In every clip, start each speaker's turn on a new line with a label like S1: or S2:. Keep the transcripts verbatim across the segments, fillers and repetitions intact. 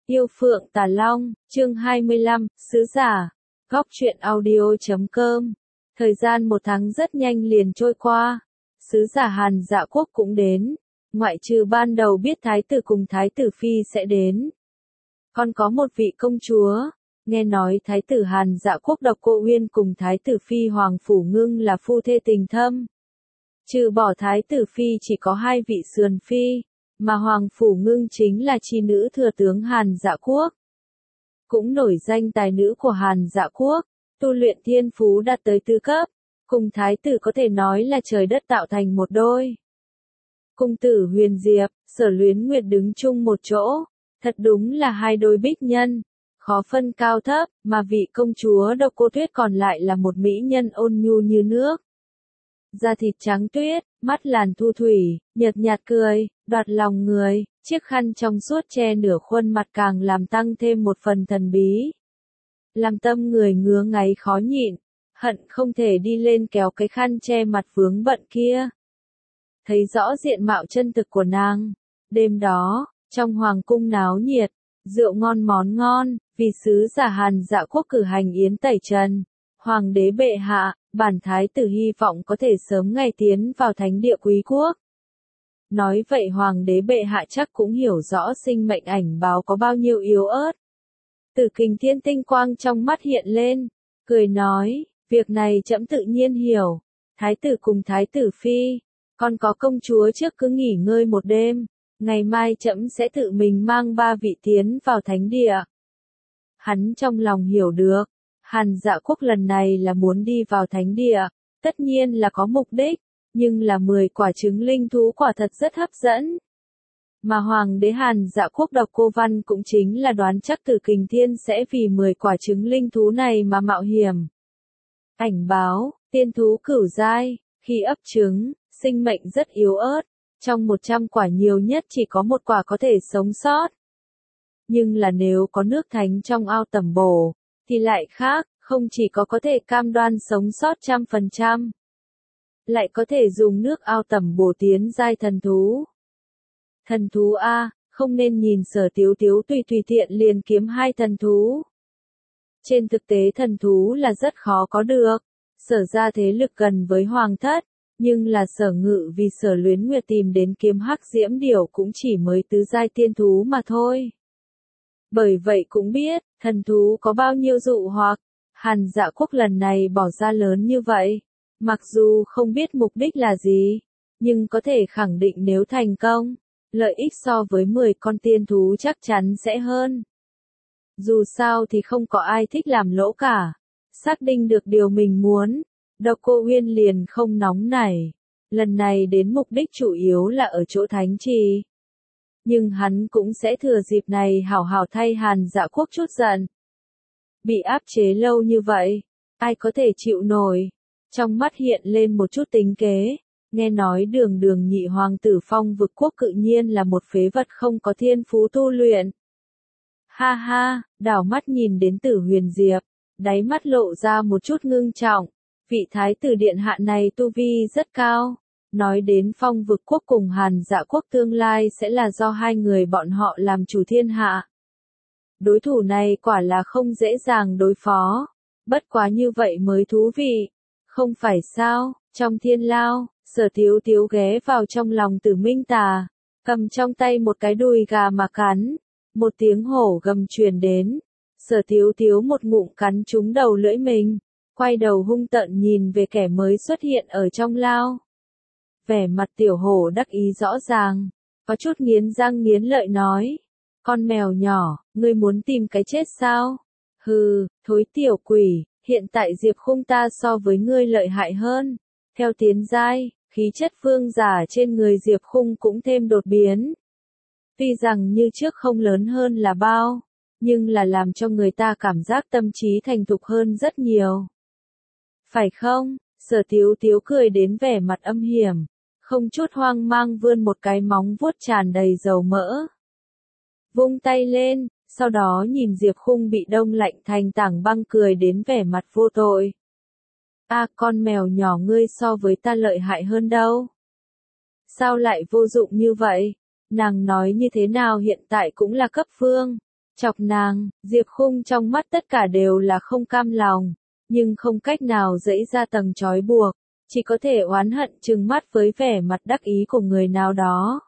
S1: Yêu Phượng Tà Long, chương hai mươi lăm, Sứ giả. Góc truyện audio chấm com. Thời gian một tháng rất nhanh liền trôi qua. Sứ giả Hàn Dạ Quốc cũng đến. Ngoại trừ ban đầu biết thái tử cùng thái tử phi sẽ đến. Còn có một vị công chúa. Nghe nói thái tử Hàn Dạ Quốc Độc Cô Uyên cùng thái tử phi Hoàng Phủ Ngưng là phu thê tình thâm. Trừ bỏ thái tử phi chỉ có hai vị sườn phi. Mà Hoàng Phủ Ngưng chính là chi nữ thừa tướng Hàn Dạ Quốc. Cũng nổi danh tài nữ của Hàn Dạ Quốc, tu luyện thiên phú đạt tới tứ cấp, cùng thái tử có thể nói là trời đất tạo thành một đôi. Cung tử Huyền Diệp, Sở Luyến Nguyệt đứng chung một chỗ, thật đúng là hai đôi bích nhân, khó phân cao thấp, mà vị công chúa Độc Cô Tuyết còn lại là một mỹ nhân ôn nhu như nước. Da thịt trắng tuyết, mắt làn thu thủy, nhợt nhạt cười, đoạt lòng người, chiếc khăn trong suốt che nửa khuôn mặt càng làm tăng thêm một phần thần bí. Làm tâm người ngứa ngáy khó nhịn, hận không thể đi lên kéo cái khăn che mặt vướng bận kia. Thấy rõ diện mạo chân thực của nàng. Đêm đó, trong hoàng cung náo nhiệt, rượu ngon món ngon, vì sứ giả Hàn Dạ Quốc cử hành yến tẩy trần. Hoàng đế bệ hạ, bản thái tử hy vọng có thể sớm ngày tiến vào thánh địa quý quốc. Nói vậy hoàng đế bệ hạ chắc cũng hiểu rõ sinh mệnh ảnh báo có bao nhiêu yếu ớt. Tử Kình Thiên tinh quang trong mắt hiện lên, cười nói, việc này trẫm tự nhiên hiểu. Thái tử cùng thái tử phi, còn có công chúa trước cứ nghỉ ngơi một đêm, ngày mai trẫm sẽ tự mình mang ba vị tiến vào thánh địa. Hắn trong lòng hiểu được. Hàn Dạ Quốc lần này là muốn đi vào thánh địa, tất nhiên là có mục đích, nhưng là mười quả trứng linh thú quả thật rất hấp dẫn. Mà Hoàng đế Hàn Dạ Quốc Độc Cô Văn cũng chính là đoán chắc Tử Kình Thiên sẽ vì mười quả trứng linh thú này mà mạo hiểm. Ảnh báo, tiên thú cửu giai, khi ấp trứng, sinh mệnh rất yếu ớt, trong một trăm quả nhiều nhất chỉ có một quả có thể sống sót. Nhưng là nếu có nước thánh trong ao tẩm bổ, thì lại khác, không chỉ có có thể cam đoan sống sót trăm phần trăm, lại có thể dùng nước ao tẩm bổ tiến giai thần thú. Thần thú A, không nên nhìn Sở Tiếu Tiếu tùy tùy tiện liền kiếm hai thần thú. Trên thực tế thần thú là rất khó có được, Sở ra thế lực gần với hoàng thất, nhưng là Sở Ngự vì Sở Luyến Nguyệt tìm đến kiếm hắc diễm điểu cũng chỉ mới tứ giai tiên thú mà thôi. Bởi vậy cũng biết, thần thú có bao nhiêu dụ hoặc, Hàn Dạ Quốc lần này bỏ ra lớn như vậy. Mặc dù không biết mục đích là gì, nhưng có thể khẳng định nếu thành công, lợi ích so với mười con tiên thú chắc chắn sẽ hơn. Dù sao thì không có ai thích làm lỗ cả. Xác định được điều mình muốn, Độc Cô Uyên liền không nóng nảy. Lần này đến mục đích chủ yếu là ở chỗ thánh trì. Nhưng hắn cũng sẽ thừa dịp này hảo hảo thay Hàn Dạ Quốc chút giận. Bị áp chế lâu như vậy, ai có thể chịu nổi. Trong mắt hiện lên một chút tính kế, nghe nói đường đường nhị hoàng tử Phong Vực Quốc cự nhiên là một phế vật không có thiên phú tu luyện. Ha ha, đảo mắt nhìn đến Tử Huyền Diệp, đáy mắt lộ ra một chút ngưng trọng, vị thái tử điện hạ này tu vi rất cao. Nói đến Phong Vực Quốc cùng Hàn Dạ Quốc tương lai sẽ là do hai người bọn họ làm chủ thiên hạ. Đối thủ này quả là không dễ dàng đối phó, bất quá như vậy mới thú vị, không phải sao? Trong thiên lao, Sở Tiếu Tiếu ghé vào trong lòng Tử Minh Tà, cầm trong tay một cái đùi gà mà cắn, một tiếng hổ gầm truyền đến, Sở Tiếu Tiếu một ngụm cắn trúng đầu lưỡi mình, quay đầu hung tợn nhìn về kẻ mới xuất hiện ở trong lao. Vẻ mặt tiểu hổ đắc ý rõ ràng, có chút nghiến răng nghiến lợi nói, con mèo nhỏ, ngươi muốn tìm cái chết sao? Hừ, thối tiểu quỷ, hiện tại Diệp Khung ta so với ngươi lợi hại hơn. Theo tiến giai, khí chất vương giả trên người Diệp Khung cũng thêm đột biến. Tuy rằng như trước không lớn hơn là bao, nhưng là làm cho người ta cảm giác tâm trí thành thục hơn rất nhiều. Phải không? Sở Tiếu Tiếu cười đến vẻ mặt âm hiểm, không chút hoang mang vươn một cái móng vuốt tràn đầy dầu mỡ. Vung tay lên, sau đó nhìn Diệp Khung bị đông lạnh thành tảng băng cười đến vẻ mặt vô tội. A à, con mèo nhỏ ngươi so với ta lợi hại hơn đâu. Sao lại vô dụng như vậy? Nàng nói như thế nào hiện tại cũng là cấp vương. Chọc nàng, Diệp Khung trong mắt tất cả đều là không cam lòng, nhưng không cách nào giãy ra tầng trói buộc, chỉ có thể oán hận trừng mắt với vẻ mặt đắc ý của người nào đó.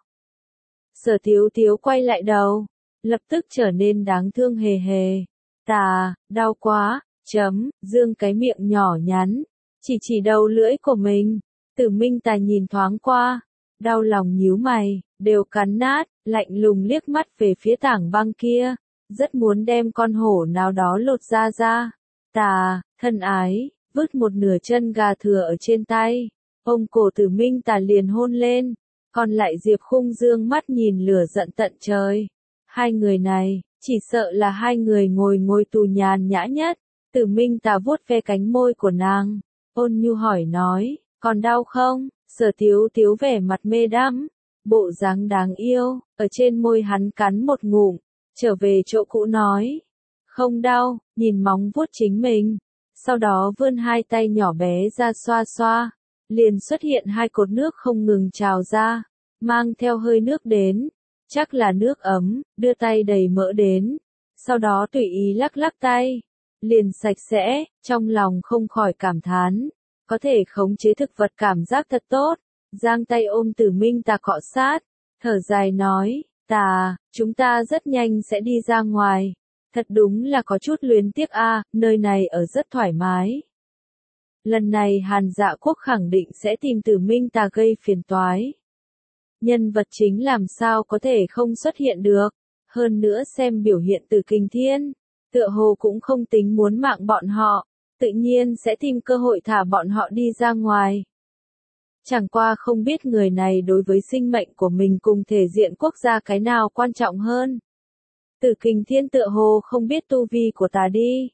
S1: Sở Tiếu Tiếu quay lại đầu, lập tức trở nên đáng thương hề hề. Tà, đau quá, chấm, dương cái miệng nhỏ nhắn, chỉ chỉ đầu lưỡi của mình. Tử Minh Tà nhìn thoáng qua, đau lòng nhíu mày, đều cắn nát, lạnh lùng liếc mắt về phía tảng băng kia, rất muốn đem con hổ nào đó lột da ra. Tà, thân ái, vứt một nửa chân gà thừa ở trên tay, ôm cổ Tử Minh Tà liền hôn lên, còn lại Diệp Khung dương mắt nhìn lửa giận tận trời. Hai người này, chỉ sợ là hai người ngồi ngồi tù nhàn nhã nhất. Tử Minh Tà vuốt ve cánh môi của nàng, ôn nhu hỏi nói, còn đau không? Sở Tiếu Tiếu vẻ mặt mê đắm, bộ dáng đáng yêu, ở trên môi hắn cắn một ngụm, trở về chỗ cũ nói, không đau, nhìn móng vuốt chính mình, sau đó vươn hai tay nhỏ bé ra xoa xoa, liền xuất hiện hai cột nước không ngừng trào ra, mang theo hơi nước đến, chắc là nước ấm, đưa tay đầy mỡ đến, sau đó tùy ý lắc lắc tay, liền sạch sẽ, trong lòng không khỏi cảm thán, có thể khống chế thực vật cảm giác thật tốt, giang tay ôm Tử Minh Tà cọ sát, thở dài nói, Tà, chúng ta rất nhanh sẽ đi ra ngoài, thật đúng là có chút luyến tiếc a, nơi này ở rất thoải mái. Lần này Hàn Dạ Quốc khẳng định sẽ tìm Tử Minh Tà gây phiền toái. Nhân vật chính làm sao có thể không xuất hiện được, hơn nữa xem biểu hiện từ Kình Thiên, tựa hồ cũng không tính muốn mạng bọn họ, tự nhiên sẽ tìm cơ hội thả bọn họ đi ra ngoài. Chẳng qua không biết người này đối với sinh mệnh của mình cùng thể diện quốc gia cái nào quan trọng hơn. Tử Kình Thiên tựa hồ không biết tu vi của ta đi.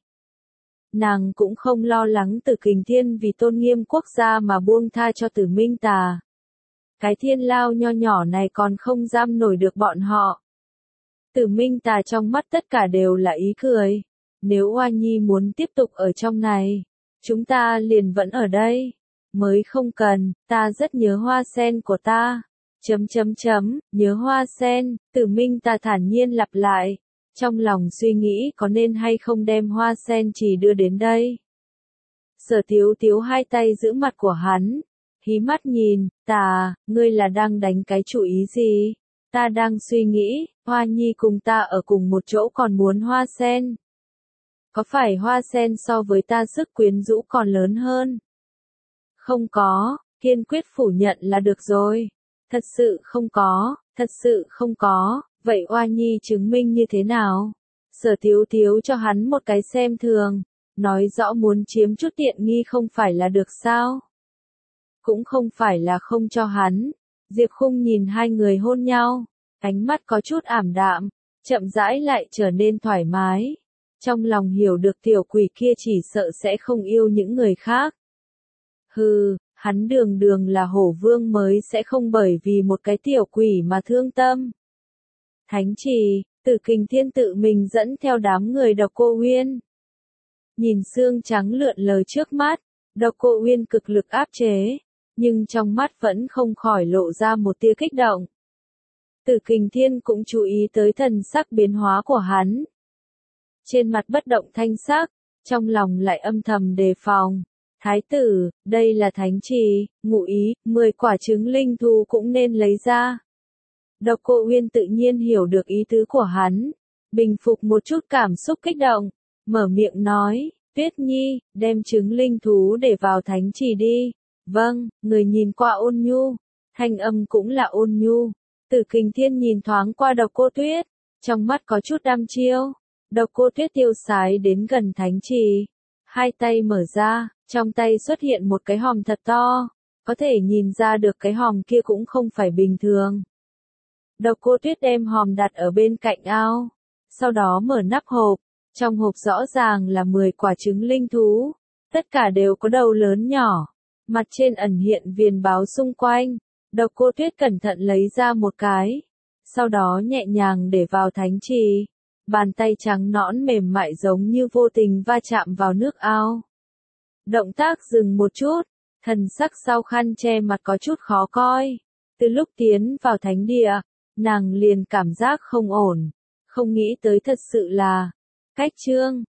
S1: Nàng cũng không lo lắng Tử Kình Thiên vì tôn nghiêm quốc gia mà buông tha cho Tử Minh Tà. Cái thiên lao nho nhỏ này còn không giam nổi được bọn họ. Tử Minh Tà trong mắt tất cả đều là ý cười. Nếu Oa Nhi muốn tiếp tục ở trong này, chúng ta liền vẫn ở đây. Mới không cần, ta rất nhớ hoa sen của ta. Chấm chấm chấm, nhớ hoa sen, Tử Minh Tà thản nhiên lặp lại. Trong lòng suy nghĩ có nên hay không đem hoa sen chỉ đưa đến đây. Sở Tiếu Tiếu hai tay giữ mặt của hắn. Hí mắt nhìn, Tà, ngươi là đang đánh cái chủ ý gì? Ta đang suy nghĩ, Hoa Nhi cùng ta ở cùng một chỗ còn muốn hoa sen. Có phải hoa sen so với ta sức quyến rũ còn lớn hơn? Không có, kiên quyết phủ nhận là được rồi. Thật sự không có, thật sự không có, vậy Hoa Nhi chứng minh như thế nào? Sở Tiếu Tiếu cho hắn một cái xem thường, nói rõ muốn chiếm chút tiện nghi không phải là được sao? Cũng không phải là không cho hắn. Diệp Khung nhìn hai người hôn nhau, ánh mắt có chút ảm đạm, chậm rãi lại trở nên thoải mái. Trong lòng hiểu được tiểu quỷ kia chỉ sợ sẽ không yêu những người khác. Hừ, hắn đường đường là hổ vương mới sẽ không bởi vì một cái tiểu quỷ mà thương tâm. Thánh trì, Tử Kình Thiên tự mình dẫn theo đám người Độc Cô Uyên. Nhìn xương trắng lượn lờ trước mắt, Độc Cô Uyên cực lực áp chế, nhưng trong mắt vẫn không khỏi lộ ra một tia kích động. Tử Kình Thiên cũng chú ý tới thần sắc biến hóa của hắn. Trên mặt bất động thanh sắc, trong lòng lại âm thầm đề phòng. Thái tử, đây là thánh trì, ngụ ý, mười quả trứng linh thú cũng nên lấy ra. Độc Cô Uyên tự nhiên hiểu được ý tứ của hắn, bình phục một chút cảm xúc kích động, mở miệng nói, Tuyết Nhi, đem trứng linh thú để vào thánh trì đi. Vâng, người nhìn qua ôn nhu, thanh âm cũng là ôn nhu. Tử Kình Thiên nhìn thoáng qua Độc Cô Tuyết, trong mắt có chút đăm chiêu. Độc Cô Tuyết tiêu sái đến gần thánh trì, hai tay mở ra, trong tay xuất hiện một cái hòm thật to, có thể nhìn ra được cái hòm kia cũng không phải bình thường. Độc Cô Tuyết đem hòm đặt ở bên cạnh ao, sau đó mở nắp hộp, trong hộp rõ ràng là mười quả trứng linh thú, tất cả đều có đầu lớn nhỏ, mặt trên ẩn hiện viền báo xung quanh. Độc Cô Tuyết cẩn thận lấy ra một cái, sau đó nhẹ nhàng để vào thánh trì. Bàn tay trắng nõn mềm mại giống như vô tình va chạm vào nước ao. Động tác dừng một chút, thần sắc sau khăn che mặt có chút khó coi. Từ lúc tiến vào thánh địa, nàng liền cảm giác không ổn. không nghĩ tới thật sự là, cách chương.